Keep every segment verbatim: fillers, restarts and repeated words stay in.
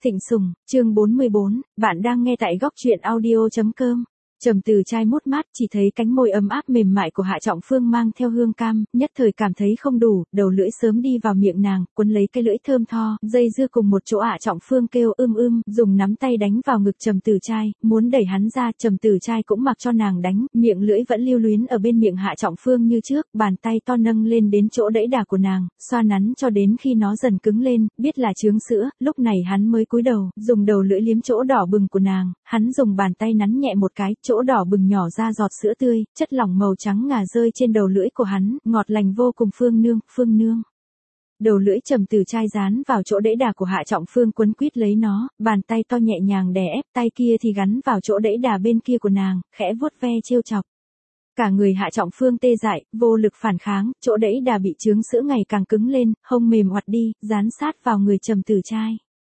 Thịnh Sùng, chương bốn mươi bốn, bạn đang nghe tại góc truyện audio chấm com. Trầm Từ Trai mút mát chỉ thấy cánh môi ấm áp mềm mại của Hạ Trọng Phương mang theo hương cam, nhất thời cảm thấy không đủ, đầu lưỡi sớm đi vào miệng nàng, cuốn lấy cái lưỡi thơm tho, dây dưa cùng một chỗ. Hạ Trọng Phương kêu ưm ưm, dùng nắm tay đánh vào ngực Trầm Từ Trai, muốn đẩy hắn ra. Trầm Từ Trai cũng mặc cho nàng đánh, miệng lưỡi vẫn lưu luyến ở bên miệng Hạ Trọng Phương như trước, bàn tay to nâng lên đến chỗ đẫy đà của nàng, xoa nắn cho đến khi nó dần cứng lên, biết là chướng sữa, lúc này hắn mới cúi đầu, dùng đầu lưỡi liếm chỗ đỏ bừng của nàng, hắn dùng bàn tay nắn nhẹ một cái, chỗ đỏ bừng nhỏ ra giọt sữa tươi, chất lỏng màu trắng ngà rơi trên đầu lưỡi của hắn, ngọt lành vô cùng. Phương nương, Phương nương. Đầu lưỡi Trầm Từ Trai dán vào chỗ đẫy đà của Hạ Trọng Phương, quấn quýt lấy nó, bàn tay to nhẹ nhàng đè ép, tay kia thì gắn vào chỗ đẫy đà bên kia của nàng, khẽ vuốt ve trêu chọc. Cả người Hạ Trọng Phương tê dại, vô lực phản kháng, chỗ đẫy đà bị chướng sữa ngày càng cứng lên, hông mềm oặt đi, dán sát vào người Trầm Từ Trai.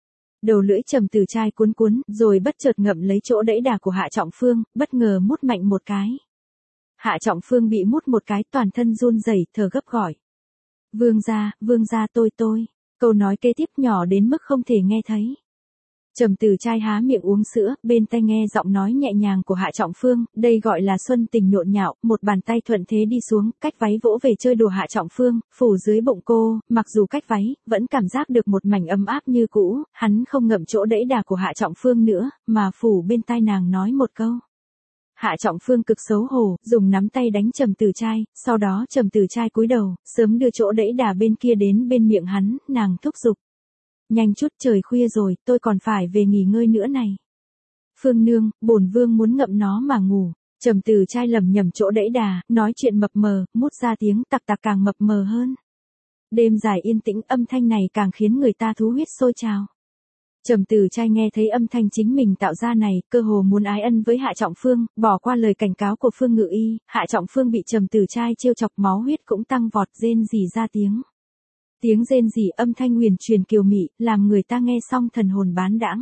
Đầu lưỡi Trầm Từ Trai cuốn cuốn, rồi bất chợt ngậm lấy chỗ đẫy đà của Hạ Trọng Phương, bất ngờ mút mạnh một cái. Hạ Trọng Phương bị mút một cái, toàn thân run rẩy, thở gấp gọi. Vương gia, vương gia, tôi tôi. Câu nói kế tiếp nhỏ đến mức không thể nghe thấy. Trầm Từ Trai há miệng uống sữa, bên tai nghe giọng nói nhẹ nhàng của Hạ Trọng Phương, đây gọi là xuân tình nhộn nhạo, một bàn tay thuận thế đi xuống, cách váy vỗ về chơi đùa Hạ Trọng Phương, phủ dưới bụng cô, mặc dù cách váy, vẫn cảm giác được một mảnh ấm áp như cũ, hắn không ngậm chỗ đẫy đà của Hạ Trọng Phương nữa, mà phủ bên tai nàng nói một câu. Hạ Trọng Phương cực xấu hổ, dùng nắm tay đánh Trầm Từ Trai, sau đó Trầm Từ Trai cúi đầu, sớm đưa chỗ đẫy đà bên kia đến bên miệng hắn, nàng thúc giục. Nhanh chút, trời khuya rồi, tôi còn phải về nghỉ ngơi nữa này. Phương nương, bổn vương muốn ngậm nó mà ngủ. Trầm Từ Trai lẩm nhẩm chỗ đẫy đà, nói chuyện mập mờ, mút ra tiếng tặc tặc càng mập mờ hơn. Đêm dài yên tĩnh, âm thanh này càng khiến người ta thú huyết sôi trào. Trầm Từ Trai nghe thấy âm thanh chính mình tạo ra này, cơ hồ muốn ái ân với Hạ Trọng Phương, bỏ qua lời cảnh cáo của Phương Ngự Y, Hạ Trọng Phương bị Trầm Từ Trai trêu chọc, máu huyết cũng tăng vọt, rên rỉ ra tiếng. Tiếng rên rỉ âm thanh huyền truyền kiều mị, làm người ta nghe xong thần hồn bán đãng.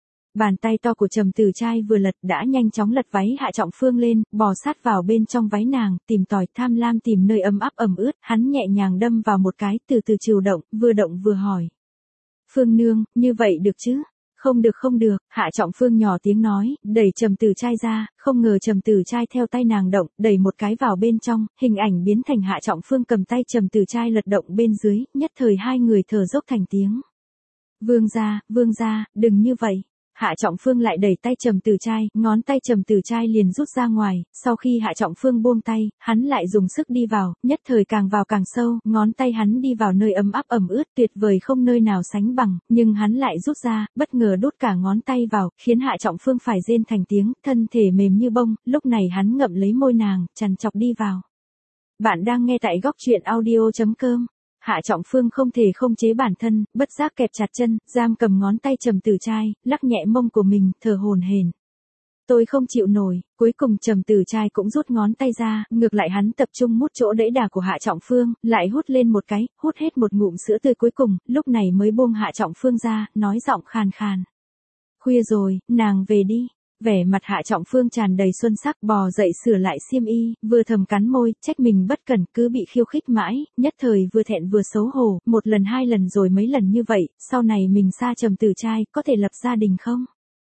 Bàn tay to của Trầm Từ Trai vừa lật đã nhanh chóng lật váy Hạ Trọng Phương lên, bò sát vào bên trong váy nàng, tìm tòi tham lam tìm nơi ấm áp ẩm ướt, hắn nhẹ nhàng đâm vào một cái, từ từ trừu động, vừa động vừa hỏi. Phương nương, như vậy được chứ? Không được không được, Hạ Trọng Phương nhỏ tiếng nói, đẩy Trầm Từ Trai ra, không ngờ Trầm Từ Trai theo tay nàng động, đẩy một cái vào bên trong, hình ảnh biến thành Hạ Trọng Phương cầm tay Trầm Từ Trai lật động bên dưới, nhất thời hai người thở dốc thành tiếng. Vương gia, vương gia, đừng như vậy. Hạ Trọng Phương lại đẩy tay Trầm Từ Trai, ngón tay Trầm Từ Trai liền rút ra ngoài, sau khi Hạ Trọng Phương buông tay, hắn lại dùng sức đi vào, nhất thời càng vào càng sâu, ngón tay hắn đi vào nơi ấm áp ẩm ướt tuyệt vời không nơi nào sánh bằng, nhưng hắn lại rút ra, bất ngờ đút cả ngón tay vào, khiến Hạ Trọng Phương phải rên thành tiếng, thân thể mềm như bông, lúc này hắn ngậm lấy môi nàng, chằn chọc đi vào. Bạn đang nghe tại góc truyện audio chấm com. Hạ Trọng Phương không thể không chế bản thân, bất giác kẹp chặt chân, giam cầm ngón tay Trầm Từ Trai, lắc nhẹ mông của mình, thở hổn hển. Tôi không chịu nổi, cuối cùng Trầm Từ Trai cũng rút ngón tay ra, ngược lại hắn tập trung mút chỗ đẫy đà của Hạ Trọng Phương, lại hút lên một cái, hút hết một ngụm sữa tươi cuối cùng, lúc này mới buông Hạ Trọng Phương ra, nói giọng khàn khàn. Khuya rồi, nàng về đi. Vẻ mặt Hạ Trọng Phương tràn đầy xuân sắc, bò dậy sửa lại xiêm y, vừa thầm cắn môi, trách mình bất cẩn, cứ bị khiêu khích mãi, nhất thời vừa thẹn vừa xấu hổ, một lần hai lần rồi mấy lần như vậy, sau này mình xa Trầm Từ Trai, có thể lập gia đình không?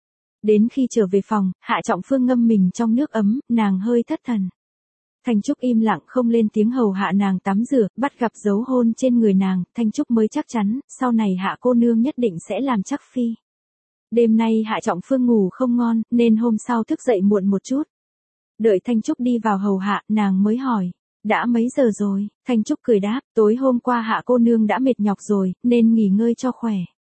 Đến khi trở về phòng, Hạ Trọng Phương ngâm mình trong nước ấm, nàng hơi thất thần. Thanh Trúc im lặng không lên tiếng hầu hạ nàng tắm rửa, bắt gặp dấu hôn trên người nàng, Thanh Trúc mới chắc chắn, sau này Hạ cô nương nhất định sẽ làm chắc phi. Đêm nay Hạ Trọng Phương ngủ không ngon, nên hôm sau thức dậy muộn một chút. Đợi Thanh Trúc đi vào hầu hạ, nàng mới hỏi, đã mấy giờ rồi? Thanh Trúc cười đáp, tối hôm qua Hạ cô nương đã mệt nhọc rồi, nên nghỉ ngơi cho khỏe.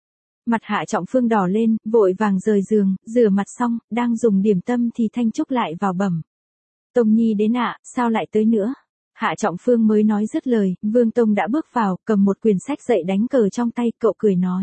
Mặt Hạ Trọng Phương đỏ lên, vội vàng rời giường, rửa mặt xong, đang dùng điểm tâm thì Thanh Trúc lại vào bẩm. Tông Nhi đến ạ, sao lại tới nữa? Hạ Trọng Phương mới nói dứt lời, Vương Tông đã bước vào, cầm một quyển sách dạy đánh cờ trong tay, cậu cười nói.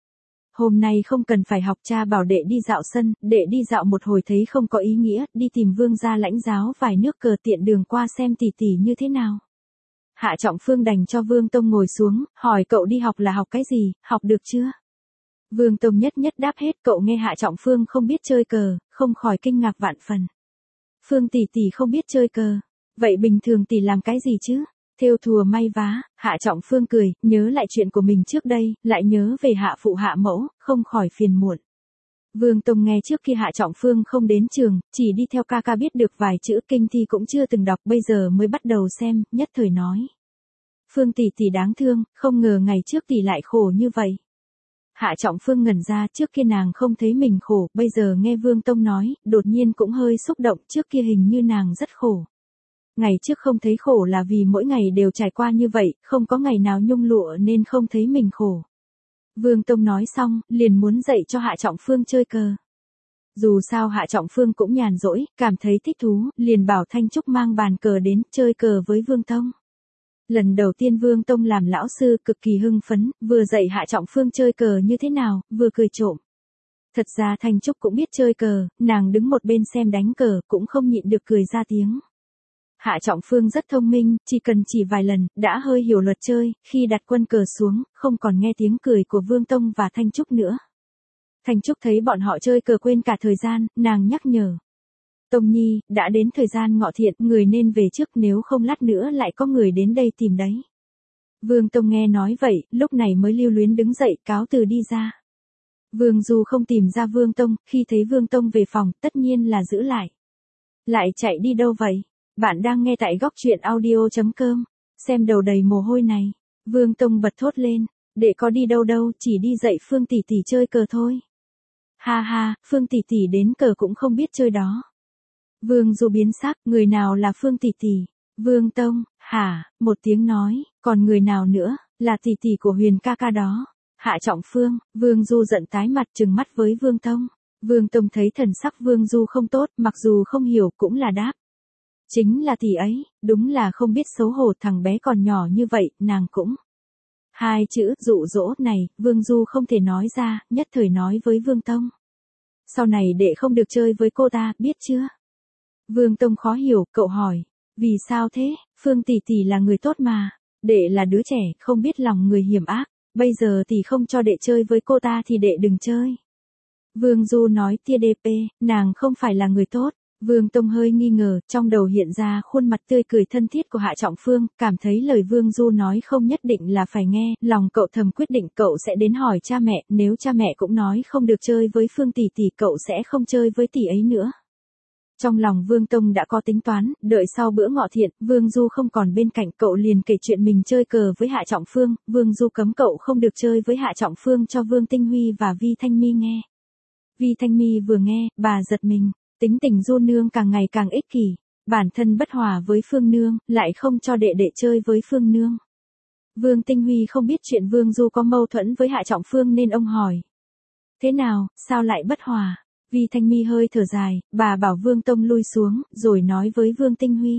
Hôm nay không cần phải học, cha bảo đệ đi dạo sân, đệ đi dạo một hồi thấy không có ý nghĩa, đi tìm vương gia lãnh giáo vài nước cờ tiện đường qua xem tỷ tỷ như thế nào. Hạ Trọng Phương đành cho Vương Tông ngồi xuống, hỏi cậu đi học là học cái gì, học được chưa? Vương Tông nhất nhất đáp hết, cậu nghe Hạ Trọng Phương không biết chơi cờ, không khỏi kinh ngạc vạn phần. Phương tỷ tỷ không biết chơi cờ, vậy bình thường tỷ làm cái gì chứ? Thêu thùa may vá, Hạ Trọng Phương cười, nhớ lại chuyện của mình trước đây, lại nhớ về hạ phụ hạ mẫu, không khỏi phiền muộn. Vương Tông nghe trước kia Hạ Trọng Phương không đến trường, chỉ đi theo ca ca biết được vài chữ kinh thi cũng chưa từng đọc, bây giờ mới bắt đầu xem, nhất thời nói. Phương tỷ tỷ đáng thương, không ngờ ngày trước tỷ lại khổ như vậy. Hạ Trọng Phương ngẩn ra, trước kia nàng không thấy mình khổ, bây giờ nghe Vương Tông nói, đột nhiên cũng hơi xúc động, trước kia hình như nàng rất khổ. Ngày trước không thấy khổ là vì mỗi ngày đều trải qua như vậy, không có ngày nào nhung lụa nên không thấy mình khổ. Vương Tông nói xong, liền muốn dạy cho Hạ Trọng Phương chơi cờ. Dù sao Hạ Trọng Phương cũng nhàn rỗi, cảm thấy thích thú, liền bảo Thanh Trúc mang bàn cờ đến chơi cờ với Vương Tông. Lần đầu tiên Vương Tông làm lão sư cực kỳ hưng phấn, vừa dạy Hạ Trọng Phương chơi cờ như thế nào, vừa cười trộm. Thật ra Thanh Trúc cũng biết chơi cờ, nàng đứng một bên xem đánh cờ, cũng không nhịn được cười ra tiếng. Hạ Trọng Phương rất thông minh, chỉ cần chỉ vài lần, đã hơi hiểu luật chơi, khi đặt quân cờ xuống, không còn nghe tiếng cười của Vương Tông và Thanh Trúc nữa. Thanh Trúc thấy bọn họ chơi cờ quên cả thời gian, nàng nhắc nhở. Tông Nhi, đã đến thời gian ngọ thiện, người nên về trước nếu không lát nữa lại có người đến đây tìm đấy. Vương Tông nghe nói vậy, lúc này mới lưu luyến đứng dậy, cáo từ đi ra. Vương Du không tìm ra Vương Tông, khi thấy Vương Tông về phòng, tất nhiên là giữ lại. Lại chạy đi đâu vậy? Bạn đang nghe tại góc truyện audio chấm com, xem đầu đầy mồ hôi này. Vương Tông bật thốt lên, đệ có đi đâu đâu, chỉ đi dạy Phương tỷ tỷ chơi cờ thôi. Ha ha, Phương tỷ tỷ đến cờ cũng không biết chơi đó. Vương Du biến sắc, người nào là Phương tỷ tỷ? Vương Tông, hả, một tiếng nói, còn người nào nữa, là tỷ tỷ của Huyền ca ca đó. Hạ Trọng Phương, Vương Du giận tái mặt trừng mắt với Vương Tông. Vương Tông thấy thần sắc Vương Du không tốt, mặc dù không hiểu cũng là đáp. Chính là tỷ ấy, đúng là không biết xấu hổ, thằng bé còn nhỏ như vậy, nàng cũng. Hai chữ dụ dỗ này, Vương Du không thể nói ra, nhất thời nói với Vương Tông. Sau này đệ không được chơi với cô ta, biết chưa? Vương Tông khó hiểu, cậu hỏi. Vì sao thế, Phương tỷ tỷ là người tốt mà. Đệ là đứa trẻ, không biết lòng người hiểm ác. Bây giờ tỷ không cho đệ chơi với cô ta thì đệ đừng chơi. Vương Du nói tia đê pê, nàng không phải là người tốt. Vương Tông hơi nghi ngờ, trong đầu hiện ra khuôn mặt tươi cười thân thiết của Hạ Trọng Phương, cảm thấy lời Vương Du nói không nhất định là phải nghe, lòng cậu thầm quyết định cậu sẽ đến hỏi cha mẹ, nếu cha mẹ cũng nói không được chơi với Phương tỷ tỷ cậu sẽ không chơi với tỷ ấy nữa. Trong lòng Vương Tông đã có tính toán, đợi sau bữa ngọ thiện, Vương Du không còn bên cạnh cậu liền kể chuyện mình chơi cờ với Hạ Trọng Phương, Vương Du cấm cậu không được chơi với Hạ Trọng Phương cho Vương Tinh Huy và Vi Thanh Mi nghe. Vi Thanh Mi vừa nghe, bà giật mình. Tính tình Du nương càng ngày càng ích kỷ, bản thân bất hòa với Phương nương, lại không cho đệ đệ chơi với Phương nương. Vương Tinh Huy không biết chuyện Vương Du có mâu thuẫn với Hạ Trọng Phương nên ông hỏi. Thế nào, sao lại bất hòa? Vi Thanh Mi hơi thở dài, bà bảo Vương Tông lui xuống, rồi nói với Vương Tinh Huy.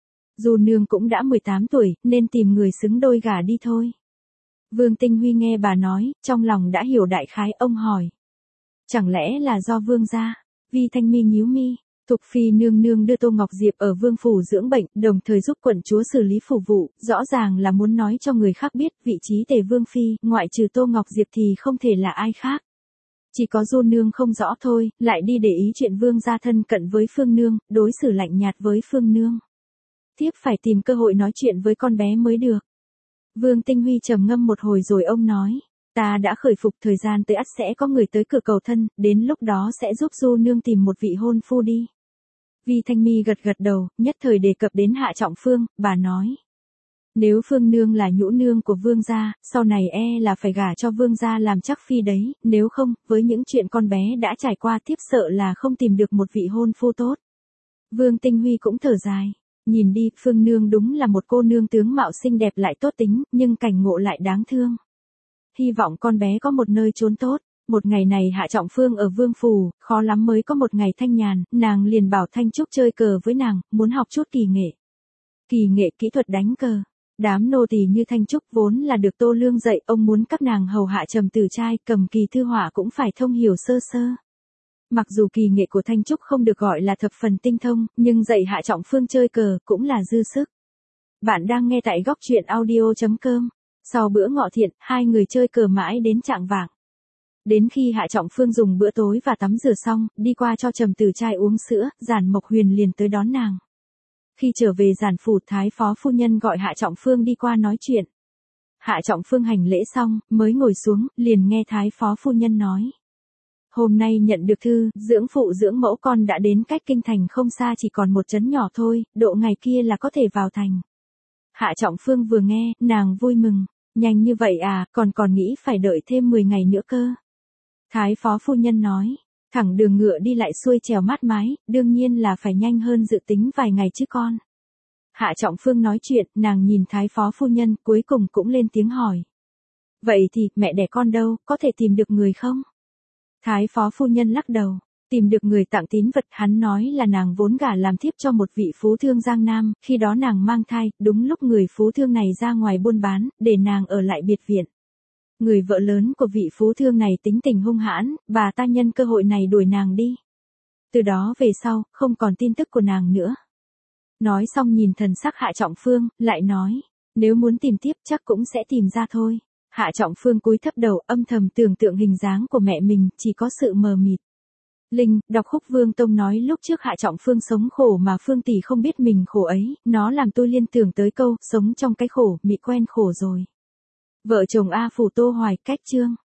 Du nương cũng đã mười tám tuổi, nên tìm người xứng đôi gả đi thôi. Vương Tinh Huy nghe bà nói, trong lòng đã hiểu đại khái, ông hỏi. Chẳng lẽ là do Vương gia? Vi Thanh Mi nhíu mi, Thục Phi nương nương đưa Tô Ngọc Diệp ở Vương phủ dưỡng bệnh, đồng thời giúp quận chúa xử lý phủ vụ, rõ ràng là muốn nói cho người khác biết vị trí Tề Vương Phi, ngoại trừ Tô Ngọc Diệp thì không thể là ai khác. Chỉ có Du nương không rõ thôi, lại đi để ý chuyện Vương gia thân cận với Phương nương, đối xử lạnh nhạt với Phương nương. Tiếp phải tìm cơ hội nói chuyện với con bé mới được. Vương Tinh Huy trầm ngâm một hồi rồi ông nói. Ta đã khởi phục, thời gian tới ắt sẽ có người tới cửa cầu thân, đến lúc đó sẽ giúp Du nương tìm một vị hôn phu đi. Vi Thanh Mi gật gật đầu, nhất thời đề cập đến Hạ Trọng Phương, bà nói. Nếu Phương nương là nhũ nương của Vương gia, sau này e là phải gả cho Vương gia làm chắc phi đấy, nếu không, với những chuyện con bé đã trải qua tiếp sợ là không tìm được một vị hôn phu tốt. Vương Tinh Huy cũng thở dài. Nhìn đi, Phương nương đúng là một cô nương tướng mạo xinh đẹp lại tốt tính, nhưng cảnh ngộ lại đáng thương. Hy vọng con bé có một nơi trốn tốt. Một ngày này Hạ Trọng Phương ở Vương phủ, khó lắm mới có một ngày thanh nhàn, nàng liền bảo Thanh Trúc chơi cờ với nàng, muốn học chút kỳ nghệ. Kỳ nghệ kỹ thuật đánh cờ. Đám nô tỳ như Thanh Trúc vốn là được Tô Lương dạy, ông muốn các nàng hầu hạ Trầm Tử Trai, cầm kỳ thư họa cũng phải thông hiểu sơ sơ. Mặc dù kỳ nghệ của Thanh Trúc không được gọi là thập phần tinh thông, nhưng dạy Hạ Trọng Phương chơi cờ cũng là dư sức. Bạn đang nghe tại góc truyện audio chấm com. Sau bữa ngọ thiện, hai người chơi cờ mãi đến chạng vạng. Đến khi Hạ Trọng Phương dùng bữa tối và tắm rửa xong, đi qua cho Trầm Tử Trai uống sữa, Giản Mộc Huyền liền tới đón nàng. Khi trở về giản phủ, Thái phó phu nhân gọi Hạ Trọng Phương đi qua nói chuyện. Hạ Trọng Phương hành lễ xong, mới ngồi xuống, liền nghe Thái phó phu nhân nói. Hôm nay nhận được thư, dưỡng phụ dưỡng mẫu con đã đến cách kinh thành không xa, chỉ còn một trấn nhỏ thôi, độ ngày kia là có thể vào thành. Hạ Trọng Phương vừa nghe, nàng vui mừng. Nhanh như vậy à, còn còn nghĩ phải đợi thêm mười ngày nữa cơ. Thái phó phu nhân nói, thẳng đường ngựa đi lại xuôi trèo mát mái, đương nhiên là phải nhanh hơn dự tính vài ngày chứ con. Hạ Trọng Phương nói chuyện, nàng nhìn Thái phó phu nhân, cuối cùng cũng lên tiếng hỏi. Vậy thì, mẹ đẻ con đâu, có thể tìm được người không? Thái phó phu nhân lắc đầu, tìm được người tặng tín vật, hắn nói là nàng vốn gả làm thiếp cho một vị phú thương Giang Nam, khi đó nàng mang thai, đúng lúc người phú thương này ra ngoài buôn bán, để nàng ở lại biệt viện. Người vợ lớn của vị phú thương này tính tình hung hãn, bà ta nhân cơ hội này đuổi nàng đi. Từ đó về sau, không còn tin tức của nàng nữa. Nói xong nhìn thần sắc Hạ Trọng Phương, lại nói, nếu muốn tìm tiếp chắc cũng sẽ tìm ra thôi. Hạ Trọng Phương cúi thấp đầu, âm thầm tưởng tượng hình dáng của mẹ mình, chỉ có sự mờ mịt. Linh, đọc khúc Vương Tông nói lúc trước Hạ Trọng Phương sống khổ mà Phương tỷ không biết mình khổ ấy, nó làm tôi liên tưởng tới câu, sống trong cái khổ, mị quen khổ rồi. Vợ chồng A Phủ Tô Hoài, cách chương.